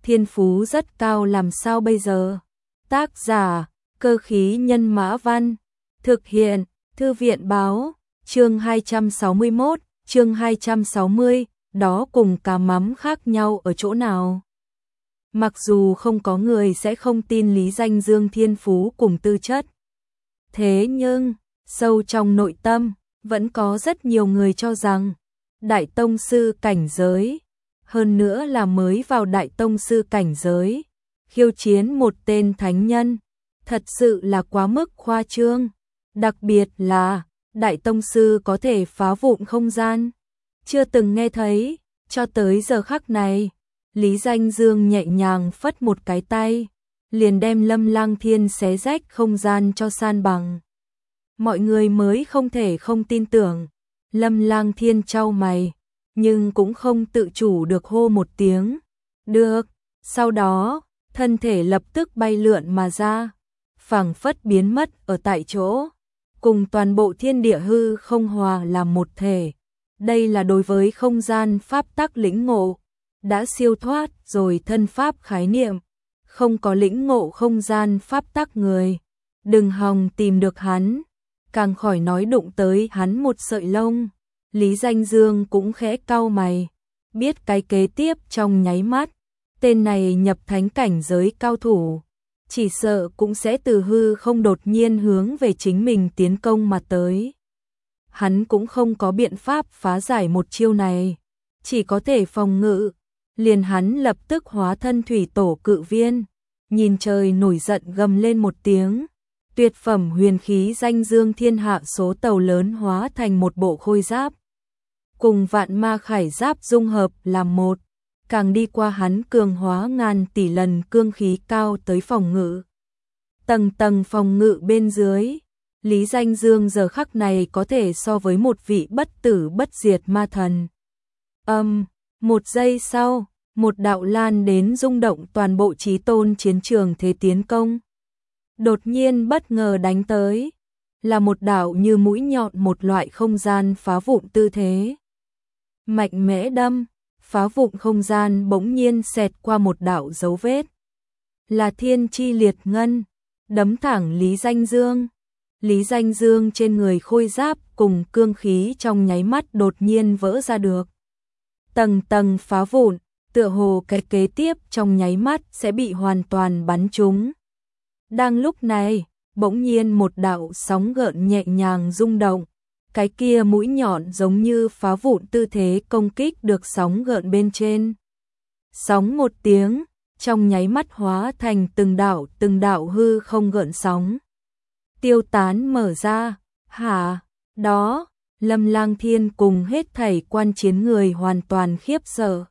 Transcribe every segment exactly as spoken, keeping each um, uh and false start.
thiên phú rất cao làm sao bây giờ? Tác giả, Cơ khí nhân mã văn, thực hiện, Thư viện báo, chương hai trăm sáu mươi mốt, chương hai trăm sáu mươi, đó cùng cá mắm khác nhau ở chỗ nào? Mặc dù không có người sẽ không tin Lý Danh Dương thiên phú cùng tư chất. Thế nhưng, sâu trong nội tâm, vẫn có rất nhiều người cho rằng, Đại Tông Sư cảnh giới, hơn nữa là mới vào Đại Tông Sư cảnh giới, khiêu chiến một tên thánh nhân, thật sự là quá mức khoa trương, đặc biệt là, Đại Tông Sư có thể phá vụn không gian, chưa từng nghe thấy, cho tới giờ khắc này, Lý Danh Dương nhẹ nhàng phất một cái tay, liền đem Lâm Lang Thiên xé rách không gian cho san bằng. Mọi người mới không thể không tin tưởng, Lâm Lang Thiên chau mày, nhưng cũng không tự chủ được hô một tiếng, được, sau đó, thân thể lập tức bay lượn mà ra, phảng phất biến mất ở tại chỗ, cùng toàn bộ thiên địa hư không hòa làm một thể. Đây là đối với không gian pháp tắc lĩnh ngộ, đã siêu thoát rồi thân pháp khái niệm, không có lĩnh ngộ không gian pháp tắc người, đừng hòng tìm được hắn, càng khỏi nói đụng tới hắn một sợi lông. Lý Danh Dương cũng khẽ cau mày, biết cái kế tiếp trong nháy mắt, tên này nhập thánh cảnh giới cao thủ, chỉ sợ cũng sẽ từ hư không đột nhiên hướng về chính mình tiến công mà tới. Hắn cũng không có biện pháp phá giải một chiêu này, chỉ có thể phòng ngự, liền hắn lập tức hóa thân thủy tổ cự viên, nhìn trời nổi giận gầm lên một tiếng, tuyệt phẩm huyền khí danh dương thiên hạ số tàu lớn hóa thành một bộ khôi giáp, cùng vạn ma khải giáp dung hợp làm một, càng đi qua hắn cường hóa ngàn tỷ lần cương khí cao tới phòng ngự. Tầng tầng phòng ngự bên dưới, Lý Danh Dương giờ khắc này có thể so với một vị bất tử bất diệt ma thần. Âm, một giây sau, một đạo lan đến rung động toàn bộ chí tôn chiến trường thế tiến công. Đột nhiên bất ngờ đánh tới, là một đạo như mũi nhọn một loại không gian phá vụn tư thế. Mạnh mẽ đâm, phá vụn không gian bỗng nhiên xẹt qua một đạo dấu vết. Là thiên chi liệt ngân, đấm thẳng Lý Danh Dương. Lý Danh Dương trên người khôi giáp cùng cương khí trong nháy mắt đột nhiên vỡ ra được. Tầng tầng phá vụn, tựa hồ cái kế tiếp trong nháy mắt sẽ bị hoàn toàn bắn trúng. Đang lúc này, bỗng nhiên một đạo sóng gợn nhẹ nhàng rung động, cái kia mũi nhọn giống như phá vụn tư thế công kích được sóng gợn bên trên. Sóng một tiếng, trong nháy mắt hóa thành từng đạo từng đạo hư không gợn sóng. Tiêu tán mở ra, hả, đó, Lâm Lang Thiên cùng hết thảy quan chiến người hoàn toàn khiếp sợ.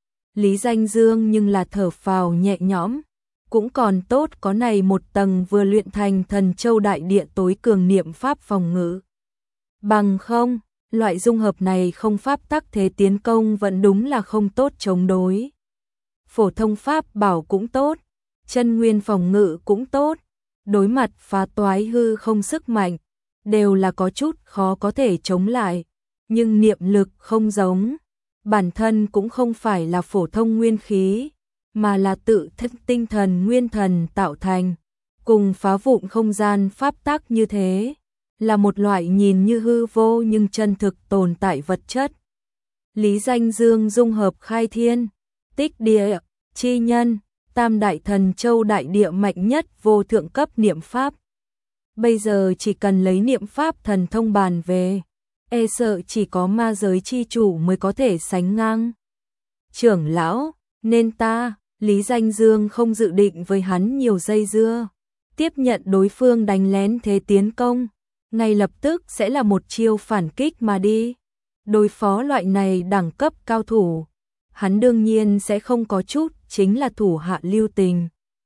Lý Danh Dương nhưng là thở phào nhẹ nhõm, cũng còn tốt có này một tầng vừa luyện thành thần châu đại địa tối cường niệm pháp phòng ngự. Bằng không, loại dung hợp này không pháp tắc thế tiến công vẫn đúng là không tốt chống đối. Phổ thông pháp bảo cũng tốt, chân nguyên phòng ngự cũng tốt, đối mặt phá toái hư không sức mạnh, đều là có chút khó có thể chống lại, nhưng niệm lực không giống, bản thân cũng không phải là phổ thông nguyên khí, mà là tự thân tinh thần nguyên thần tạo thành, cùng phá vụn không gian pháp tắc như thế, là một loại nhìn như hư vô nhưng chân thực tồn tại vật chất. Lý Danh Dương dung hợp khai thiên, tích địa, chi nhân, tam đại thần châu đại địa mạnh nhất vô thượng cấp niệm pháp. Bây giờ chỉ cần lấy niệm pháp thần thông bàn về, e sợ chỉ có ma giới chi chủ mới có thể sánh ngang. Trưởng lão, nên ta, Lý Danh Dương không dự định với hắn nhiều dây dưa, tiếp nhận đối phương đánh lén thế tiến công, ngay lập tức sẽ là một chiêu phản kích mà đi. Đối phó loại này đẳng cấp cao thủ, hắn đương nhiên sẽ không có chút chính là thủ hạ lưu tình.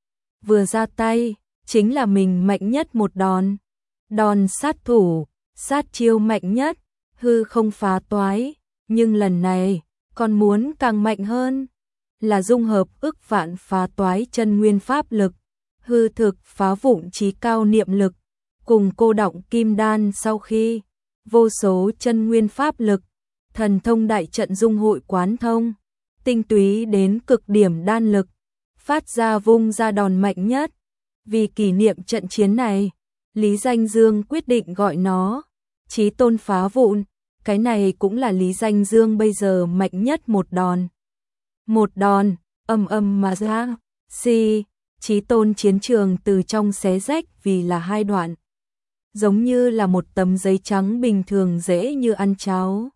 Vừa ra tay, chính là mình mạnh nhất một đòn. Đòn sát thủ, sát chiêu mạnh nhất, hư không phá toái, nhưng lần này, còn muốn càng mạnh hơn. Là dung hợp ức vạn phá toái chân nguyên pháp lực, hư thực phá vụn trí cao niệm lực, cùng cô động kim đan sau khi, vô số chân nguyên pháp lực, thần thông đại trận dung hội quán thông, tinh túy đến cực điểm đan lực, phát ra vung ra đòn mạnh nhất. Vì kỷ niệm trận chiến này, Lý Danh Dương quyết định gọi nó Chí Tôn Phá Vụn. Cái này cũng là Lý Danh Dương bây giờ mạnh nhất một đòn. Một đòn, âm âm mà ra, si, Chí Tôn chiến trường từ trong xé rách vì là hai đoạn. Giống như là một tấm giấy trắng bình thường dễ như ăn cháo.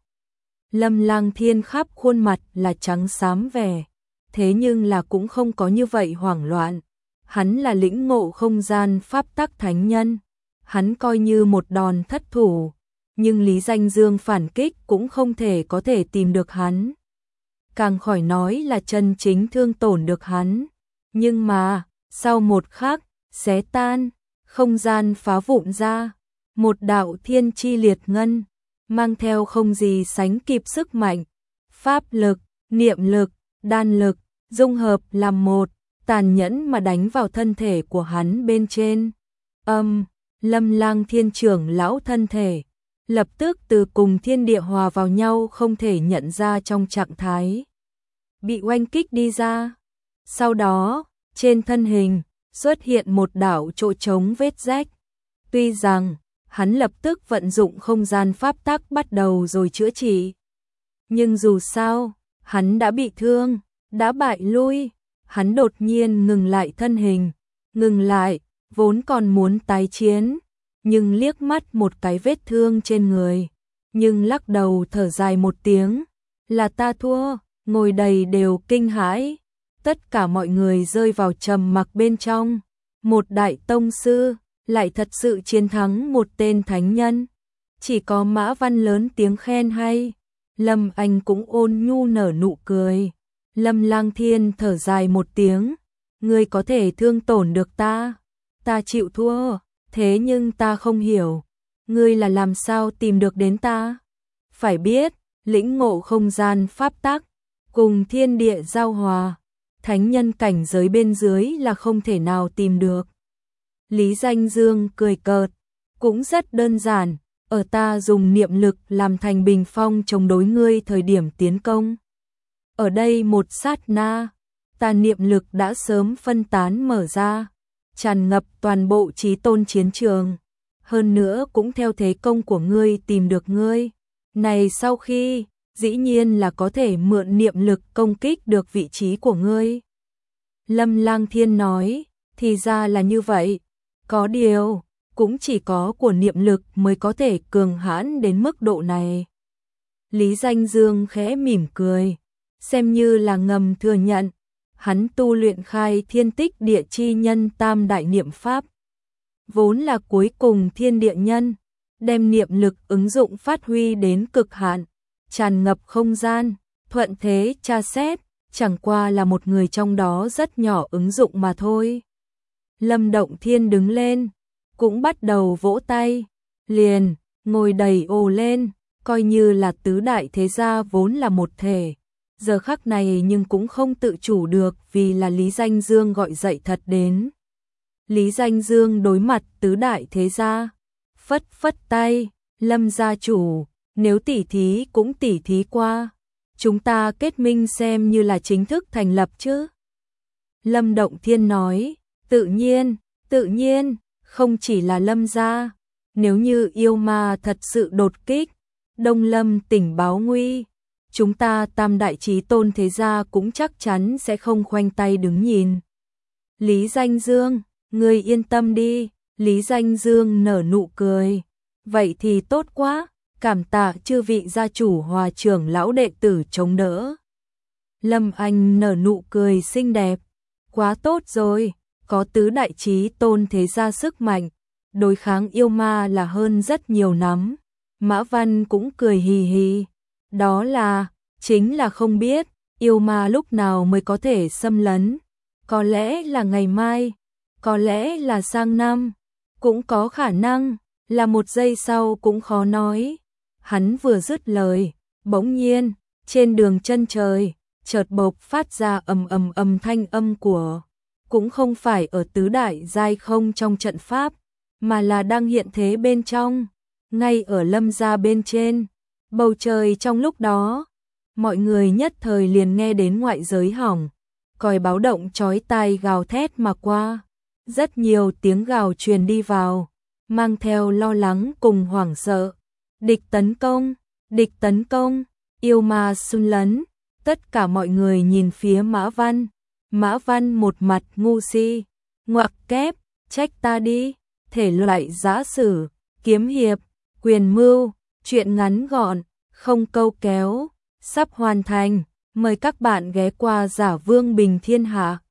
Lâm Lang Thiên khắp khuôn mặt là trắng xám vẻ, thế nhưng là cũng không có như vậy hoảng loạn. Hắn là lĩnh ngộ không gian pháp tắc thánh nhân, hắn coi như một đòn thất thủ, nhưng Lý Danh Dương phản kích cũng không thể có thể tìm được hắn. Càng khỏi nói là chân chính thương tổn được hắn. Nhưng mà, sau một khắc, xé tan, không gian phá vụn ra, một đạo thiên chi liệt ngân, mang theo không gì sánh kịp sức mạnh, pháp lực, niệm lực, đan lực, dung hợp làm một, tàn nhẫn mà đánh vào thân thể của hắn bên trên. Âm, Lâm Lang Thiên trưởng lão thân thể, lập tức từ cùng thiên địa hòa vào nhau không thể nhận ra trong trạng thái bị oanh kích đi ra. Sau đó, trên thân hình, xuất hiện một đạo chỗ trống vết rách. Tuy rằng, hắn lập tức vận dụng không gian pháp tắc bắt đầu rồi chữa trị. Nhưng dù sao, hắn đã bị thương, đã bại lui, hắn đột nhiên ngừng lại thân hình, ngừng lại, vốn còn muốn tái chiến, nhưng liếc mắt một cái vết thương trên người, nhưng lắc đầu thở dài một tiếng, là ta thua, ngồi đầy đều kinh hãi, tất cả mọi người rơi vào trầm mặc bên trong, một đại tông sư, lại thật sự chiến thắng một tên thánh nhân, chỉ có Mã Văn lớn tiếng khen hay, Lâm Anh cũng ôn nhu nở nụ cười, Lâm Lang Thiên thở dài một tiếng, ngươi có thể thương tổn được ta, ta chịu thua, thế nhưng ta không hiểu, ngươi là làm sao tìm được đến ta, phải biết, lĩnh ngộ không gian pháp tắc, cùng thiên địa giao hòa, thánh nhân cảnh giới bên dưới là không thể nào tìm được. Lý Danh Dương cười cợt, cũng rất đơn giản, ở ta dùng niệm lực làm thành bình phong chống đối ngươi thời điểm tiến công. Ở đây một sát na, ta niệm lực đã sớm phân tán mở ra, tràn ngập toàn bộ Chí Tôn chiến trường, hơn nữa cũng theo thế công của ngươi tìm được ngươi. Này sau khi, dĩ nhiên là có thể mượn niệm lực công kích được vị trí của ngươi. Lâm Lang Thiên nói, thì ra là như vậy, có điều, cũng chỉ có của niệm lực mới có thể cường hãn đến mức độ này. Lý Danh Dương khẽ mỉm cười, xem như là ngầm thừa nhận, hắn tu luyện khai thiên tích địa chi nhân tam đại niệm pháp. Vốn là cuối cùng thiên địa nhân, đem niệm lực ứng dụng phát huy đến cực hạn, tràn ngập không gian, thuận thế tra xét, chẳng qua là một người trong đó rất nhỏ ứng dụng mà thôi. Lâm Động Thiên đứng lên, cũng bắt đầu vỗ tay, liền, ngồi đầy ồ lên, coi như là tứ đại thế gia vốn là một thể. Giờ khắc này nhưng cũng không tự chủ được vì là Lý Danh Dương gọi dậy thật đến. Lý Danh Dương đối mặt tứ đại thế gia, phất phất tay, Lâm gia chủ, nếu tỉ thí cũng tỉ thí qua, chúng ta kết minh xem như là chính thức thành lập chứ. Lâm Động Thiên nói, tự nhiên, tự nhiên, không chỉ là Lâm gia, nếu như yêu ma thật sự đột kích, Đông Lâm tỉnh báo nguy, chúng ta tam đại Chí Tôn thế gia cũng chắc chắn sẽ không khoanh tay đứng nhìn. Lý Danh Dương, ngươi yên tâm đi, Lý Danh Dương nở nụ cười, vậy thì tốt quá, cảm tạ chư vị gia chủ hòa trưởng lão đệ tử chống đỡ. Lâm Anh nở nụ cười xinh đẹp, quá tốt rồi, có tứ đại Chí Tôn thế gia sức mạnh, đối kháng yêu ma là hơn rất nhiều nắm. Mã Văn cũng cười hì hì, đó là, chính là không biết, yêu ma lúc nào mới có thể xâm lấn, có lẽ là ngày mai, có lẽ là sang năm, cũng có khả năng, là một giây sau cũng khó nói. Hắn vừa dứt lời, bỗng nhiên, trên đường chân trời, chợt bộc phát ra ầm ầm ầm thanh âm của, cũng không phải ở tứ đại giai không trong trận pháp, mà là đang hiện thế bên trong, ngay ở Lâm gia bên trên, bầu trời trong lúc đó, mọi người nhất thời liền nghe đến ngoại giới hỏng, còi báo động chói tai gào thét mà qua. Rất nhiều tiếng gào truyền đi vào, mang theo lo lắng cùng hoảng sợ. Địch tấn công, địch tấn công, yêu ma xâm lấn. Tất cả mọi người nhìn phía Mã Văn. Mã Văn một mặt ngu si, ngoặc kép, trách ta đi, thể loại giã sử, kiếm hiệp, quyền mưu, truyện ngắn gọn, không câu kéo, sắp hoàn thành. Mời các bạn ghé qua Giả Vương Bình Thiên Hạ.